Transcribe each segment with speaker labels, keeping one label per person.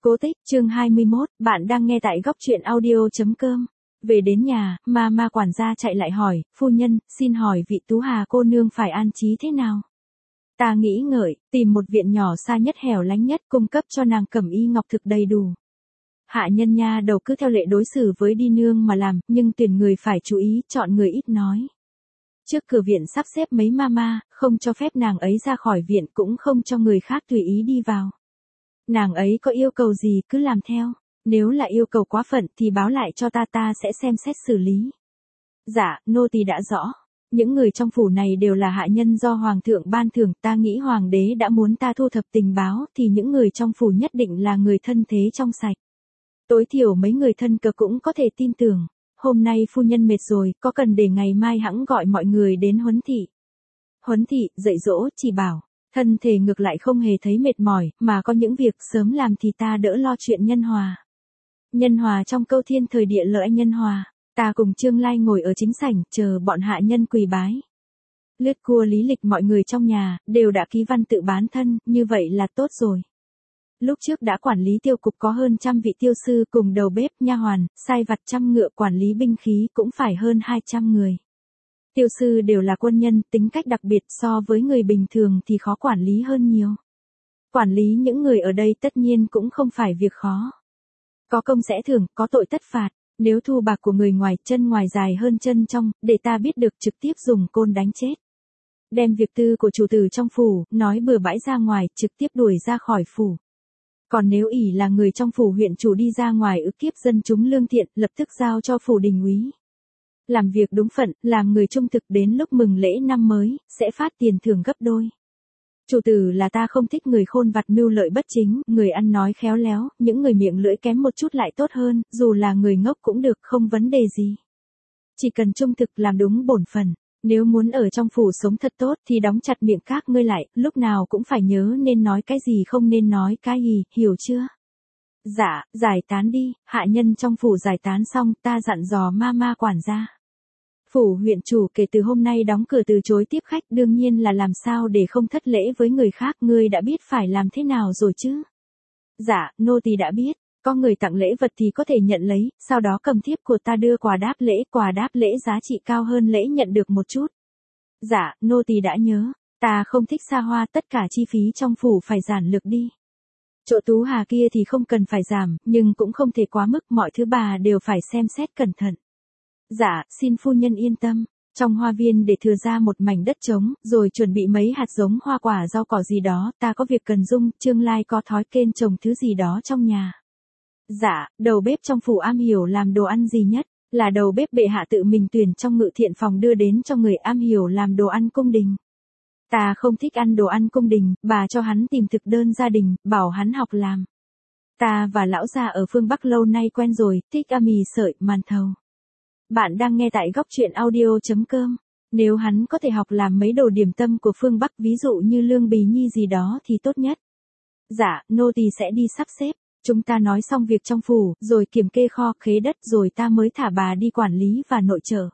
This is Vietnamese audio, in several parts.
Speaker 1: Cố tích, chương 21, bạn đang nghe tại góc truyện audio.com. Về đến nhà, ma quản gia chạy lại hỏi, phu nhân, xin hỏi vị Tú Hà cô nương phải an trí thế nào? Ta nghĩ ngợi, tìm một viện nhỏ xa nhất hẻo lánh nhất cung cấp cho nàng cẩm y ngọc thực đầy đủ. Hạ nhân nha đầu cứ theo lệ đối xử với đi nương mà làm, nhưng tuyển người phải chú ý, chọn người ít nói. Trước cửa viện sắp xếp mấy ma, không cho phép nàng ấy ra khỏi viện, cũng không cho người khác tùy ý đi vào. Nàng ấy có yêu cầu gì cứ làm theo, nếu là yêu cầu quá phận thì báo lại cho ta sẽ xem xét xử lý. Dạ, nô tỳ đã rõ. Những người trong phủ này đều là hạ nhân do hoàng thượng ban thưởng, ta nghĩ hoàng đế đã muốn ta thu thập tình báo thì những người trong phủ nhất định là người thân thế trong sạch. Tối thiểu mấy người thân cờ cũng có thể tin tưởng. Hôm nay phu nhân mệt rồi, có cần để ngày mai hẵng gọi mọi người đến huấn thị. Huấn thị, dạy dỗ, chỉ bảo. Thân thể ngược lại không hề thấy mệt mỏi, mà có những việc sớm làm thì ta đỡ lo chuyện nhân hòa. Nhân hòa trong câu thiên thời địa lợi nhân hòa, ta cùng Trương Lai ngồi ở chính sảnh, chờ bọn hạ nhân quỳ bái. Lướt cua lý lịch mọi người trong nhà, đều đã ký văn tự bán thân, như vậy là tốt rồi. Lúc trước đã quản lý tiêu cục có hơn 100 vị tiêu sư cùng đầu bếp, nha hoàn, sai vặt trăm ngựa, quản lý binh khí cũng phải hơn 200 người. Tiêu sư đều là quân nhân, tính cách đặc biệt, so với người bình thường thì khó quản lý hơn nhiều. Quản lý những người ở đây tất nhiên cũng không phải việc khó. Có công sẽ thưởng, có tội tất phạt, nếu thu bạc của người ngoài, chân ngoài dài hơn chân trong, để ta biết được trực tiếp dùng côn đánh chết. Đem việc tư của chủ tử trong phủ, nói bừa bãi ra ngoài, trực tiếp đuổi ra khỏi phủ. Còn nếu ỷ là người trong phủ huyện chủ đi ra ngoài ức hiếp dân chúng lương thiện, lập tức giao cho phủ đình úy. Làm việc đúng phận, làm người trung thực, đến lúc mừng lễ năm mới, sẽ phát tiền thưởng gấp đôi. Chủ tử là ta không thích người khôn vặt mưu lợi bất chính, người ăn nói khéo léo, những người miệng lưỡi kém một chút lại tốt hơn, dù là người ngốc cũng được, không vấn đề gì. Chỉ cần trung thực làm đúng bổn phận, nếu muốn ở trong phủ sống thật tốt thì đóng chặt miệng các ngươi lại, lúc nào cũng phải nhớ nên nói cái gì không nên nói cái gì, hiểu chưa? Dạ, giải tán đi, hạ nhân trong phủ giải tán xong, ta dặn dò ma quản gia. Phủ huyện chủ kể từ hôm nay đóng cửa từ chối tiếp khách, đương nhiên là làm sao để không thất lễ với người khác, ngươi đã biết phải làm thế nào rồi chứ? Dạ, nô tỳ đã biết, có người tặng lễ vật thì có thể nhận lấy, sau đó cầm thiếp của ta đưa quà đáp lễ giá trị cao hơn lễ nhận được một chút. Dạ, nô tỳ đã nhớ, ta không thích xa hoa, tất cả chi phí trong phủ phải giản lược đi. Chỗ Tú Hà kia thì không cần phải giảm, nhưng cũng không thể quá mức, mọi thứ bà đều phải xem xét cẩn thận. Dạ, xin phu nhân yên tâm, trong hoa viên để thừa ra một mảnh đất trống, rồi chuẩn bị mấy hạt giống hoa quả rau cỏ gì đó, ta có việc cần dung, Trương Lai có thói quen trồng thứ gì đó trong nhà. Dạ, đầu bếp trong phủ am hiểu làm đồ ăn gì nhất, là đầu bếp bệ hạ tự mình tuyển trong ngự thiện phòng đưa đến cho người am hiểu làm đồ ăn cung đình. Ta không thích ăn đồ ăn cung đình, bà cho hắn tìm thực đơn gia đình, bảo hắn học làm. Ta và lão gia ở phương Bắc lâu nay quen rồi, thích mì sợi, màn thầu. Bạn đang nghe tại góc truyện audio.com. Nếu hắn có thể học làm mấy đồ điểm tâm của phương Bắc, ví dụ như lương bì nhi gì đó thì tốt nhất. Dạ, nô tỳ sẽ đi sắp xếp. Chúng ta nói xong việc trong phủ, rồi kiểm kê kho khế đất, rồi ta mới thả bà đi quản lý và nội trợ.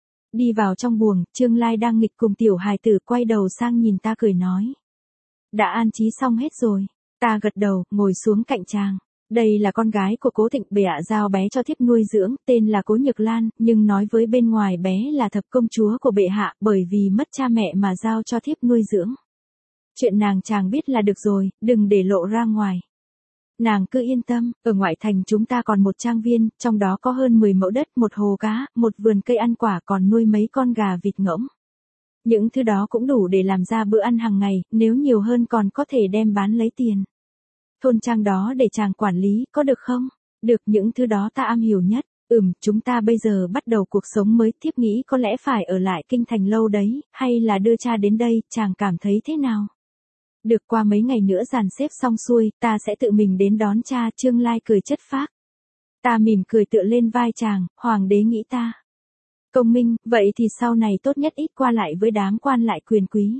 Speaker 1: Đi vào trong buồng, Trương Lai đang nghịch cùng tiểu hài tử, quay đầu sang nhìn ta cười nói. Đã an trí xong hết rồi. Ta gật đầu, ngồi xuống cạnh chàng. Đây là con gái của Cố Thịnh, bệ hạ giao bé cho thiếp nuôi dưỡng, tên là Cố Nhược Lan, nhưng nói với bên ngoài bé là thập công chúa của bệ hạ, bởi vì mất cha mẹ mà giao cho thiếp nuôi dưỡng. Chuyện nàng chàng biết là được rồi, đừng để lộ ra ngoài. Nàng cứ yên tâm, ở ngoại thành chúng ta còn một trang viên, trong đó có hơn 10 mẫu đất, một hồ cá, một vườn cây ăn quả, còn nuôi mấy con gà vịt ngỗng. Những thứ đó cũng đủ để làm ra bữa ăn hàng ngày, nếu nhiều hơn còn có thể đem bán lấy tiền. Thôn trang đó để chàng quản lý, có được không? Được, những thứ đó ta am hiểu nhất. Chúng ta bây giờ bắt đầu cuộc sống mới, thiếp nghĩ có lẽ phải ở lại kinh thành lâu đấy, hay là đưa cha đến đây, chàng cảm thấy thế nào? Được, qua mấy ngày nữa dàn xếp xong xuôi, ta sẽ tự mình đến đón cha. Trương Lai cười chất phác. Ta mỉm cười tựa lên vai chàng, hoàng đế nghĩ ta công minh, vậy thì sau này tốt nhất ít qua lại với đám quan lại quyền quý.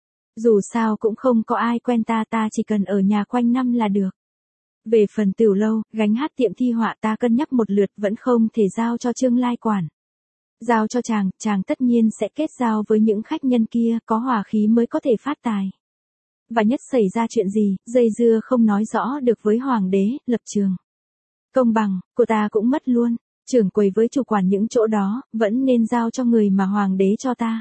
Speaker 1: Dù sao cũng không có ai quen ta, ta chỉ cần ở nhà quanh năm là được. Về phần tiểu lâu, gánh hát tiệm thi họa ta cân nhắc một lượt vẫn không thể giao cho Trương Lai quản. Giao cho chàng tất nhiên sẽ kết giao với những khách nhân kia, có hòa khí mới có thể phát tài. và nhất xảy ra chuyện gì, dây dưa không nói rõ được với hoàng đế, lập trường. Công bằng, của ta cũng mất luôn. Trưởng quầy với chủ quản những chỗ đó, vẫn nên giao cho người mà hoàng đế cho ta.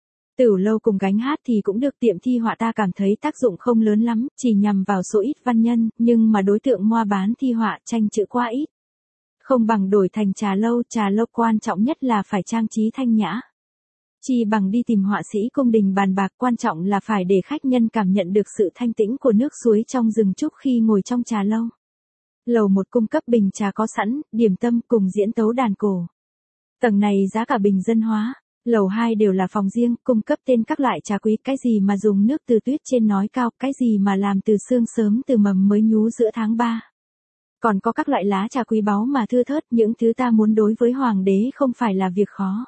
Speaker 1: Tửu lâu cùng gánh hát thì cũng được, tiệm thi họa ta cảm thấy tác dụng không lớn lắm, chỉ nhằm vào số ít văn nhân, nhưng mà đối tượng mua bán thi họa tranh chữ quá ít. Không bằng đổi thành trà lâu quan trọng nhất là phải trang trí thanh nhã. Chi bằng đi tìm họa sĩ cung đình bàn bạc, quan trọng là phải để khách nhân cảm nhận được sự thanh tĩnh của nước suối trong rừng trúc khi ngồi trong trà lâu. Lầu 1 cung cấp bình trà có sẵn, điểm tâm cùng diễn tấu đàn cổ. Tầng này giá cả bình dân hóa. Lầu 2 đều là phòng riêng, cung cấp tên các loại trà quý, cái gì mà dùng nước từ tuyết trên núi cao, cái gì mà làm từ sương sớm từ mầm mới nhú giữa tháng 3. Còn có các loại lá trà quý báu mà thưa thớt, những thứ ta muốn đối với hoàng đế không phải là việc khó.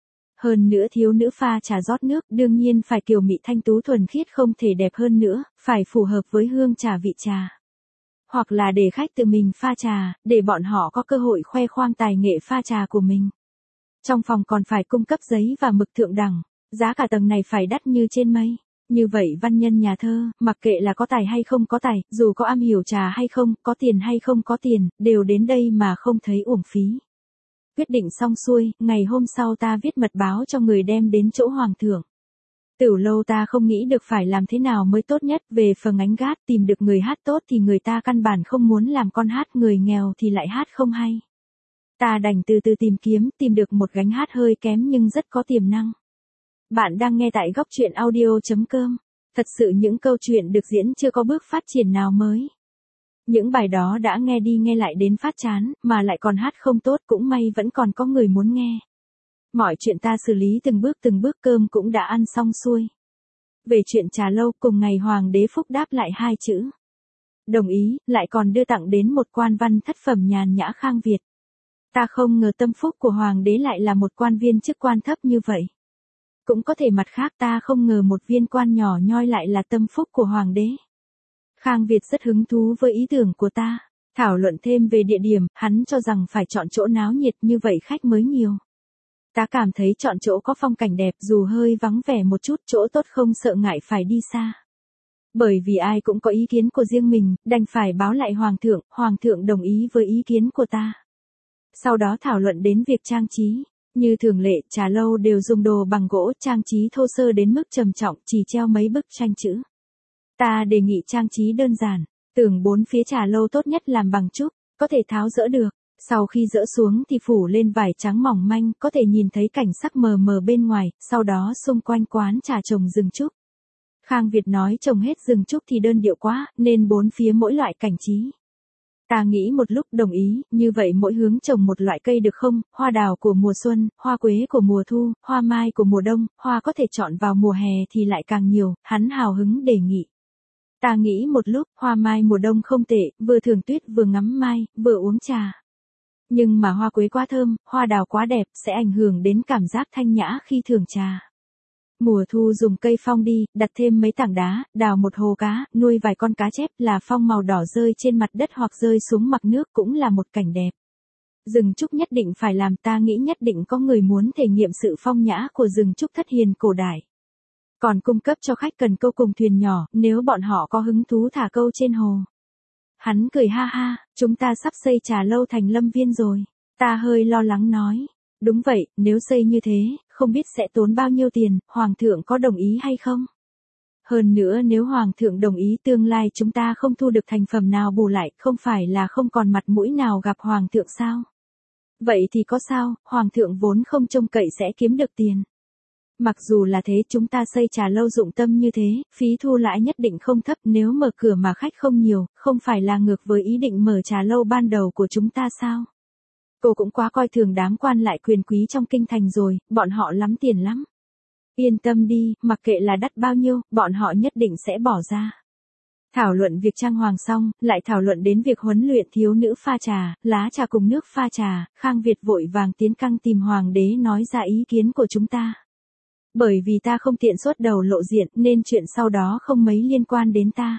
Speaker 1: Hơn nữa thiếu nữ pha trà rót nước, đương nhiên phải kiều mị thanh tú thuần khiết, không thể đẹp hơn nữa, phải phù hợp với hương trà vị trà. Hoặc là để khách tự mình pha trà, để bọn họ có cơ hội khoe khoang tài nghệ pha trà của mình. Trong phòng còn phải cung cấp giấy và mực thượng đẳng, giá cả tầng này phải đắt như trên mây. Như vậy văn nhân nhà thơ, mặc kệ là có tài hay không có tài, dù có am hiểu trà hay không, có tiền hay không có tiền, đều đến đây mà không thấy uổng phí. Quyết định xong xuôi, ngày hôm sau ta viết mật báo cho người đem đến chỗ hoàng thượng. Tửu lâu ta không nghĩ được phải làm thế nào mới tốt nhất, về phần gánh gát, tìm được người hát tốt thì người ta căn bản không muốn làm con hát, người nghèo thì lại hát không hay. Ta đành từ từ tìm được một gánh hát hơi kém nhưng rất có tiềm năng. Bạn đang nghe tại góc truyện audio.com. Thật sự những câu chuyện được diễn chưa có bước phát triển nào mới. Những bài đó đã nghe đi nghe lại đến phát chán, mà lại còn hát không tốt, cũng may vẫn còn có người muốn nghe. Mọi chuyện ta xử lý từng bước, cơm cũng đã ăn xong xuôi. Về chuyện trà lâu, cùng ngày hoàng đế phúc đáp lại 2 chữ. Đồng ý, lại còn đưa tặng đến một quan văn thất phẩm nhàn nhã Khang Việt. Ta không ngờ tâm phúc của hoàng đế lại là một quan viên chức quan thấp như vậy. Cũng có thể mặt khác, ta không ngờ một viên quan nhỏ nhoi lại là tâm phúc của hoàng đế. Khang Việt rất hứng thú với ý tưởng của ta. Thảo luận thêm về địa điểm, hắn cho rằng phải chọn chỗ náo nhiệt, như vậy khách mới nhiều. Ta cảm thấy chọn chỗ có phong cảnh đẹp, dù hơi vắng vẻ một chút, chỗ tốt không sợ ngại phải đi xa. Bởi vì ai cũng có ý kiến của riêng mình, đành phải báo lại hoàng thượng đồng ý với ý kiến của ta. Sau đó thảo luận đến việc trang trí. Như thường lệ, trà lâu đều dùng đồ bằng gỗ, trang trí thô sơ đến mức trầm trọng, chỉ treo mấy bức tranh chữ. Ta đề nghị trang trí đơn giản, tường 4 phía trà lâu tốt nhất làm bằng trúc, có thể tháo dỡ được. Sau khi dỡ xuống thì phủ lên vải trắng mỏng manh, có thể nhìn thấy cảnh sắc mờ mờ bên ngoài, sau đó xung quanh quán trà trồng rừng trúc. Khang Việt nói trồng hết rừng trúc thì đơn điệu quá, nên 4 phía mỗi loại cảnh trí. Ta nghĩ một lúc đồng ý, như vậy mỗi hướng trồng một loại cây được không, hoa đào của mùa xuân, hoa quế của mùa thu, hoa mai của mùa đông, hoa có thể chọn vào mùa hè thì lại càng nhiều, hắn hào hứng đề nghị. Ta nghĩ một lúc, hoa mai mùa đông không tệ, vừa thưởng tuyết vừa ngắm mai, vừa uống trà. Nhưng mà hoa quế quá thơm, hoa đào quá đẹp, sẽ ảnh hưởng đến cảm giác thanh nhã khi thưởng trà. Mùa thu dùng cây phong đi, đặt thêm mấy tảng đá, đào một hồ cá, nuôi vài con cá chép, là phong màu đỏ rơi trên mặt đất hoặc rơi xuống mặt nước cũng là một cảnh đẹp. Rừng trúc nhất định phải làm, ta nghĩ nhất định có người muốn thể nghiệm sự phong nhã của rừng trúc thất hiền cổ đại. Còn cung cấp cho khách cần câu cùng thuyền nhỏ, nếu bọn họ có hứng thú thả câu trên hồ. Hắn cười ha ha, chúng ta sắp xây trà lâu thành lâm viên rồi. Ta hơi lo lắng nói. Đúng vậy, nếu xây như thế, không biết sẽ tốn bao nhiêu tiền, hoàng thượng có đồng ý hay không? Hơn nữa nếu hoàng thượng đồng ý, tương lai chúng ta không thu được thành phẩm nào bù lại, không phải là không còn mặt mũi nào gặp hoàng thượng sao? Vậy thì có sao, hoàng thượng vốn không trông cậy sẽ kiếm được tiền. Mặc dù là thế, chúng ta xây trà lâu dụng tâm như thế, phí thu lãi nhất định không thấp, nếu mở cửa mà khách không nhiều, không phải là ngược với ý định mở trà lâu ban đầu của chúng ta sao? Cô cũng quá coi thường đám quan lại quyền quý trong kinh thành rồi, bọn họ lắm tiền lắm. Yên tâm đi, mặc kệ là đắt bao nhiêu, bọn họ nhất định sẽ bỏ ra. Thảo luận việc trang hoàng xong, lại thảo luận đến việc huấn luyện thiếu nữ pha trà, lá trà cùng nước pha trà, Khang Việt vội vàng tiến căng tìm hoàng đế nói ra ý kiến của chúng ta. Bởi vì ta không tiện xuất đầu lộ diện nên chuyện sau đó không mấy liên quan đến ta.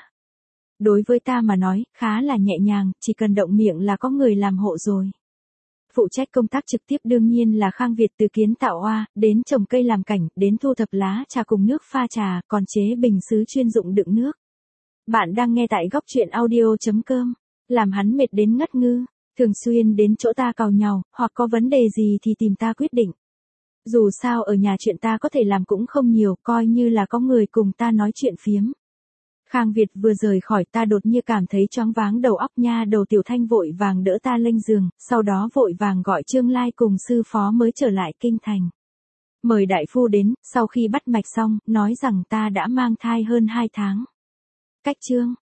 Speaker 1: Đối với ta mà nói, khá là nhẹ nhàng, chỉ cần động miệng là có người làm hộ rồi. Phụ trách công tác trực tiếp đương nhiên là Khang Việt, từ kiến tạo hoa, đến trồng cây làm cảnh, đến thu thập lá trà cùng nước pha trà, còn chế bình sứ chuyên dụng đựng nước. Bạn đang nghe tại góc truyện audio.com. Làm hắn mệt đến ngất ngư, thường xuyên đến chỗ ta càu nhàu, hoặc có vấn đề gì thì tìm ta quyết định. Dù sao ở nhà chuyện ta có thể làm cũng không nhiều, coi như là có người cùng ta nói chuyện phiếm. Khang Việt vừa rời khỏi ta đột nhiên cảm thấy choáng váng đầu óc nha đầu Tiểu Thanh vội vàng đỡ ta lên giường, sau đó vội vàng gọi Trương Lai cùng sư phó mới trở lại kinh thành. Mời đại phu đến, sau khi bắt mạch xong, nói rằng ta đã mang thai hơn 2 tháng. Cách Trương